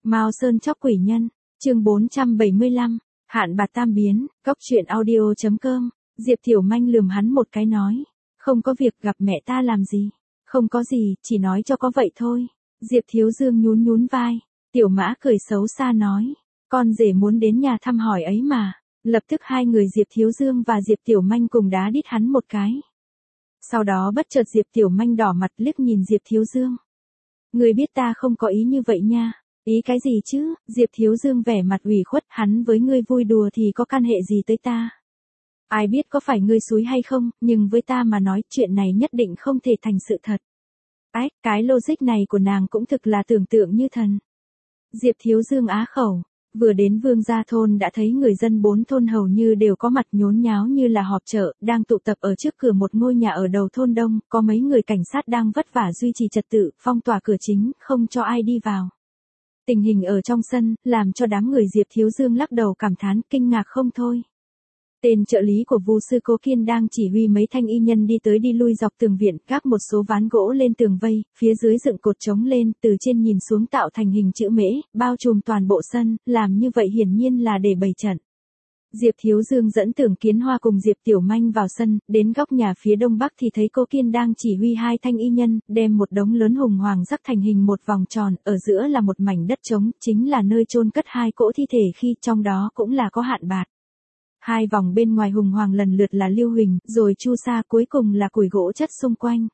Mao Sơn chóc quỷ nhân, chương 475, hạn bạc tam biến, cóc truyện audio.com, Diệp Tiểu Manh lườm hắn một cái nói. Không có việc, gặp mẹ ta làm gì? Không có gì, chỉ nói cho có vậy thôi. Diệp Thiếu Dương nhún nhún vai. Tiểu Mã cười xấu xa nói. Con rể muốn đến nhà thăm hỏi ấy mà. Lập tức hai người Diệp Thiếu Dương và Diệp Tiểu Manh cùng đá đít hắn một cái. Sau đó bất chợt Diệp Tiểu Manh đỏ mặt liếc nhìn Diệp Thiếu Dương. Người biết ta không có ý như vậy nha. Ý cái gì chứ? Diệp Thiếu Dương vẻ mặt ủy khuất, hắn với ngươi vui đùa thì có can hệ gì tới ta? Ai biết có phải ngươi xúi hay không, nhưng với ta mà nói chuyện này nhất định không thể thành sự thật. Ái, cái logic này của nàng cũng thực là tưởng tượng như thần. Diệp Thiếu Dương á khẩu, vừa đến Vương Gia Thôn đã thấy người dân 4 thôn hầu như đều có mặt nhốn nháo như là họp chợ, đang tụ tập ở trước cửa một ngôi nhà ở đầu thôn đông, có mấy người cảnh sát đang vất vả duy trì trật tự, phong tỏa cửa chính, không cho ai đi vào. Tình hình ở trong sân, làm cho đám người Diệp Thiếu Dương lắc đầu cảm thán, kinh ngạc không thôi. Tên trợ lý của Vu sư Cố Kiên đang chỉ huy mấy thanh y nhân đi tới đi lui dọc tường viện, gác một số ván gỗ lên tường vây, phía dưới dựng cột trống lên, từ trên nhìn xuống tạo thành hình chữ mễ, bao trùm toàn bộ sân, làm như vậy hiển nhiên là để bày trận. Diệp Thiếu Dương dẫn Tưởng Kiến Hoa cùng Diệp Tiểu Manh vào sân, đến góc nhà phía đông bắc thì thấy Cố Kiên đang chỉ huy hai thanh y nhân, đem một đống lớn hùng hoàng rắc thành hình một vòng tròn, ở giữa là một mảnh đất trống, chính là nơi chôn cất hai cỗ thi thể khi trong đó cũng là có hạn bạt. Hai vòng bên ngoài hùng hoàng lần lượt là Lưu Huỳnh, rồi Chu Sa, cuối cùng là củi gỗ chất xung quanh.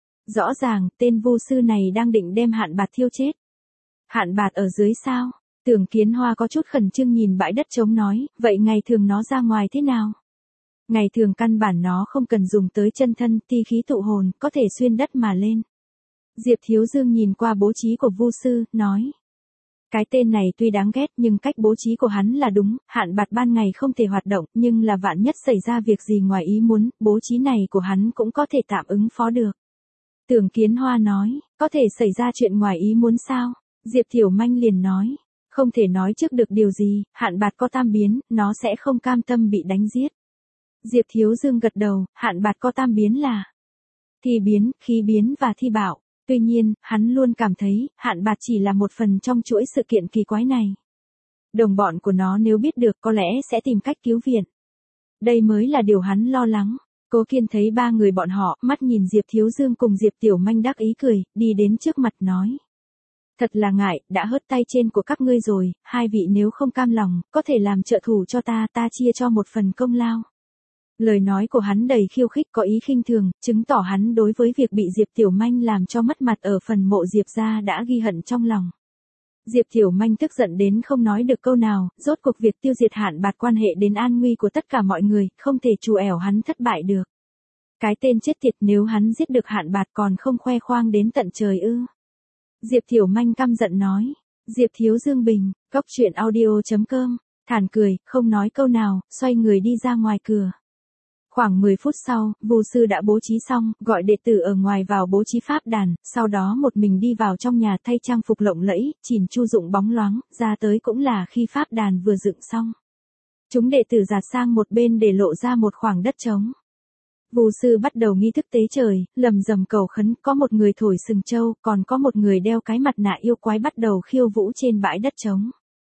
Rõ ràng, tên Vu sư này đang định đem hạn bạt thiêu chết. Hạn bạt ở dưới sao? Tưởng Kiến Hoa có chút khẩn trương nhìn bãi đất trống nói, vậy ngày thường nó ra ngoài thế nào? Ngày thường căn bản nó không cần dùng tới chân thân, ti khí tụ hồn, có thể xuyên đất mà lên. Diệp Thiếu Dương nhìn qua bố trí của Vu sư, nói. Cái tên này tuy đáng ghét nhưng cách bố trí của hắn là đúng, hạn bạt ban ngày không thể hoạt động, nhưng là vạn nhất xảy ra việc gì ngoài ý muốn, bố trí này của hắn cũng có thể tạm ứng phó được. Tưởng Kiến Hoa nói, có thể xảy ra chuyện ngoài ý muốn sao? Diệp Tiểu Manh liền nói, không thể nói trước được điều gì, hạn bạt có tam biến, nó sẽ không cam tâm bị đánh giết. Diệp Thiếu Dương gật đầu, hạn bạt có tam biến là thi biến, khí biến và thi bạo. Tuy nhiên, hắn luôn cảm thấy, hạn bạt chỉ là một phần trong chuỗi sự kiện kỳ quái này. Đồng bọn của nó nếu biết được có lẽ sẽ tìm cách cứu viện. Đây mới là điều hắn lo lắng. Cố Kiên thấy ba người bọn họ, mắt nhìn Diệp Thiếu Dương cùng Diệp Tiểu Manh đắc ý cười, đi đến trước mặt nói. Thật là ngại, đã hớt tay trên của các ngươi rồi, hai vị nếu không cam lòng, có thể làm trợ thủ cho ta chia cho một phần công lao. Lời nói của hắn đầy khiêu khích có ý khinh thường, chứng tỏ hắn đối với việc bị Diệp Tiểu Manh làm cho mất mặt ở phần mộ Diệp gia đã ghi hận trong lòng. Diệp Tiểu Manh tức giận đến không nói được câu nào, rốt cuộc việc tiêu diệt hạn bạt quan hệ đến an nguy của tất cả mọi người, không thể trù ẻo hắn thất bại được. Cái tên chết tiệt, nếu hắn giết được hạn bạt còn không khoe khoang đến tận trời ư. Diệp Tiểu Manh căm giận nói. Diệp Thiếu Dương bình, cóc truyện audio.com, thản cười, không nói câu nào, xoay người đi ra ngoài cửa. Khoảng 10 phút sau, Vu sư đã bố trí xong, gọi đệ tử ở ngoài vào bố trí pháp đàn, sau đó một mình đi vào trong nhà thay trang phục lộng lẫy, chỉn chu dụng bóng loáng, ra tới cũng là khi pháp đàn vừa dựng xong. Chúng đệ tử dạt sang một bên để lộ ra một khoảng đất trống. Vu sư bắt đầu nghi thức tế trời, lầm rầm cầu khấn, có một người thổi sừng trâu, còn có một người đeo cái mặt nạ yêu quái bắt đầu khiêu vũ trên bãi đất trống.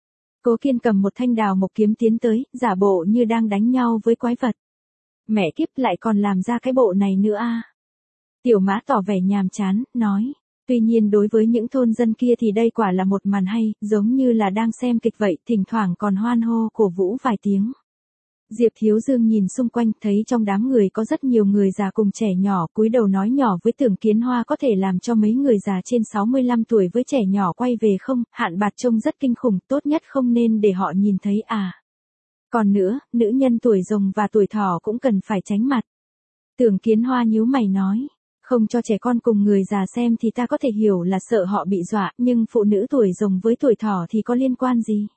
Cố Kiên cầm một thanh đào mộc kiếm tiến tới, giả bộ như đang đánh nhau với quái vật. Mẹ kiếp, lại còn làm ra cái bộ này nữa à? Tiểu Mã tỏ vẻ nhàm chán, nói. Tuy nhiên đối với những thôn dân kia thì đây quả là một màn hay, giống như là đang xem kịch vậy, thỉnh thoảng còn hoan hô cổ vũ vài tiếng. Diệp Thiếu Dương nhìn xung quanh, thấy trong đám người có rất nhiều người già cùng trẻ nhỏ, cúi đầu nói nhỏ với Tưởng Kiến Hoa có thể làm cho mấy người già trên 65 tuổi với trẻ nhỏ quay về không, hạn bạt trông rất kinh khủng, tốt nhất không nên để họ nhìn thấy à. Còn nữa, nữ nhân tuổi rồng và tuổi thỏ cũng cần phải tránh mặt. Tưởng Kiến Hoa nhíu mày nói, không cho trẻ con cùng người già xem thì ta có thể hiểu là sợ họ bị dọa, nhưng phụ nữ tuổi rồng với tuổi thỏ thì có liên quan gì?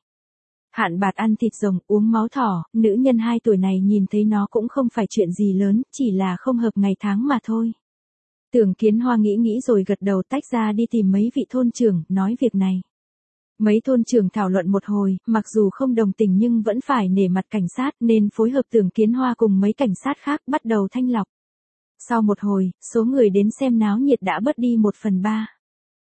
Hạn bạt ăn thịt rồng, uống máu thỏ, nữ nhân 2 tuổi này nhìn thấy nó cũng không phải chuyện gì lớn, chỉ là không hợp ngày tháng mà thôi. Tưởng Kiến Hoa nghĩ nghĩ rồi gật đầu, tách ra đi tìm mấy vị thôn trưởng, nói việc này. Mấy thôn trưởng thảo luận một hồi, mặc dù không đồng tình nhưng vẫn phải nể mặt cảnh sát nên phối hợp Tưởng Kiến Hoa cùng mấy cảnh sát khác bắt đầu thanh lọc. Sau một hồi, số người đến xem náo nhiệt đã bớt đi 1/3.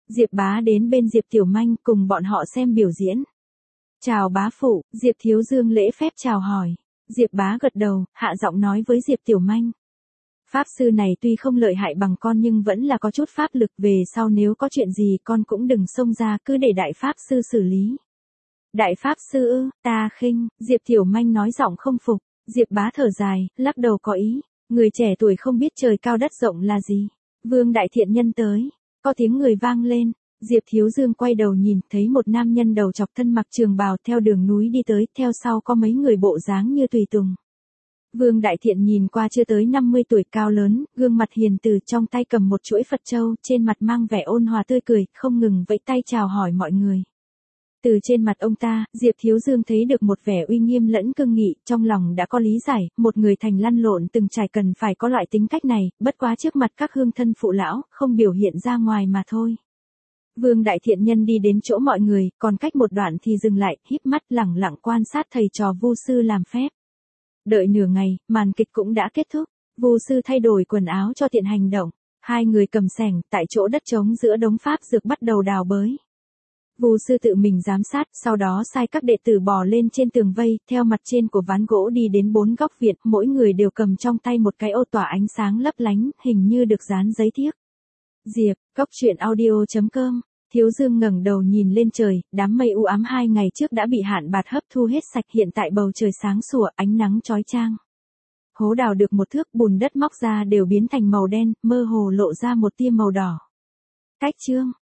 Diệp Bá đến bên Diệp Tiểu Manh cùng bọn họ xem biểu diễn. Chào bá phụ, Diệp Thiếu Dương lễ phép chào hỏi. Diệp Bá gật đầu, hạ giọng nói với Diệp Tiểu Manh. Pháp sư này tuy không lợi hại bằng con nhưng vẫn là có chút pháp lực, về sau nếu có chuyện gì con cũng đừng xông ra, cứ để đại pháp sư xử lý. Đại pháp sư ư, ta khinh, Diệp Tiểu Manh nói giọng không phục. Diệp Bá thở dài, lắc đầu có ý, người trẻ tuổi không biết trời cao đất rộng là gì. Vương Đại Thiện Nhân tới, có tiếng người vang lên. Diệp Thiếu Dương quay đầu nhìn, thấy một nam nhân đầu chọc thân mặc trường bào theo đường núi đi tới, theo sau có mấy người bộ dáng như tùy tùng. Vương Đại Thiện nhìn qua chưa tới 50 tuổi, cao lớn, gương mặt hiền từ, trong tay cầm một chuỗi Phật châu, trên mặt mang vẻ ôn hòa tươi cười, không ngừng vẫy tay chào hỏi mọi người. Từ trên mặt ông ta, Diệp Thiếu Dương thấy được một vẻ uy nghiêm lẫn cương nghị, trong lòng đã có lý giải, một người thành lăn lộn từng trải cần phải có loại tính cách này, bất quá trước mặt các hương thân phụ lão, không biểu hiện ra ngoài mà thôi. Vương Đại Thiện Nhân đi đến chỗ mọi người, còn cách một đoạn thì dừng lại, híp mắt lẳng lặng quan sát thầy trò Vu sư làm phép. Đợi nửa ngày, màn kịch cũng đã kết thúc, Vu sư thay đổi quần áo cho tiện hành động, hai người cầm xẻng, tại chỗ đất trống giữa đống pháp dược bắt đầu đào bới. Vu sư tự mình giám sát, sau đó sai các đệ tử bò lên trên tường vây, theo mặt trên của ván gỗ đi đến 4 góc viện, mỗi người đều cầm trong tay một cái ô tỏa ánh sáng lấp lánh, hình như được dán giấy thiếc. Diệp, coctruyện.audio.com. Thiếu Dương ngẩng đầu nhìn lên trời, đám mây u ám 2 ngày trước đã bị hạn bạt hấp thu hết sạch, hiện tại bầu trời sáng sủa, ánh nắng chói chang. Hố đào được một thước, bùn đất móc ra đều biến thành màu đen, mơ hồ lộ ra một tia màu đỏ. Cách chương